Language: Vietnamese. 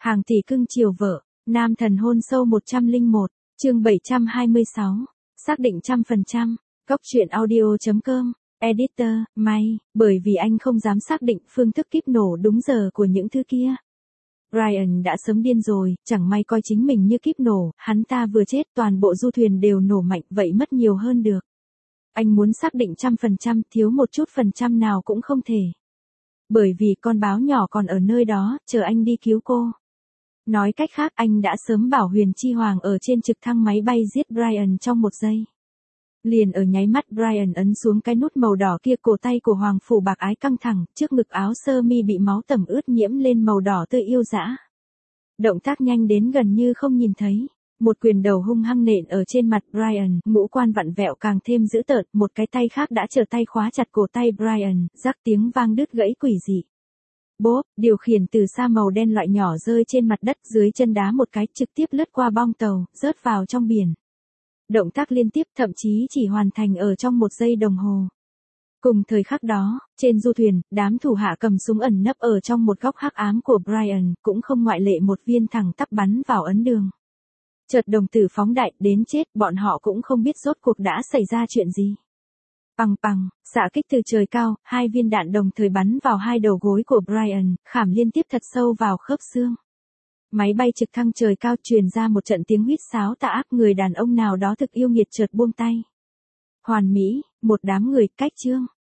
Hàng tỷ cưng chiều vợ, nam thần hôn sâu 101, chương 726, xác định 100%, góc truyện audio.com, editor, may, bởi vì anh không dám xác định phương thức kíp nổ đúng giờ của những thứ kia. Brian đã sớm điên rồi, chẳng may coi chính mình như kíp nổ, hắn ta vừa chết toàn bộ du thuyền đều nổ mạnh vậy mất nhiều hơn được. Anh muốn xác định 100%, thiếu một chút phần trăm nào cũng không thể. Bởi vì con báo nhỏ còn ở nơi đó, chờ anh đi cứu cô. Nói cách khác anh đã sớm bảo Huyền Chi Hoàng ở trên trực thăng máy bay giết Brian trong một giây. Liền ở nháy mắt Brian ấn xuống cái nút màu đỏ kia, cổ tay của Hoàng Phủ Bạc Ái căng thẳng, trước ngực áo sơ mi bị máu tẩm ướt nhiễm lên màu đỏ tươi yêu dã. Động tác nhanh đến gần như không nhìn thấy. Một quyền đầu hung hăng nện ở trên mặt Brian, ngũ quan vặn vẹo càng thêm dữ tợn, một cái tay khác đã trở tay khóa chặt cổ tay Brian, rắc tiếng vang đứt gãy quỷ dị. Bốp, điều khiển từ xa màu đen loại nhỏ rơi trên mặt đất, dưới chân đá một cái, trực tiếp lướt qua bong tàu, rớt vào trong biển. Động tác liên tiếp, thậm chí chỉ hoàn thành ở trong 1 giây đồng hồ. Cùng thời khắc đó, trên du thuyền, đám thủ hạ cầm súng ẩn nấp ở trong một góc hắc ám của Brian, cũng không ngoại lệ, một viên thẳng tắp bắn vào ấn đường. Chợt đồng tử phóng đại, đến chết, bọn họ cũng không biết rốt cuộc đã xảy ra chuyện gì. Pằng pằng, xạ kích từ trời cao, 2 viên đạn đồng thời bắn vào 2 đầu gối của Brian, khảm liên tiếp thật sâu vào khớp xương. Máy bay trực thăng trời cao truyền ra một trận tiếng huýt sáo tà ác, người đàn ông nào đó thực yêu nghiệt chợt buông tay. Hoàn mỹ, một đám người, cách chương.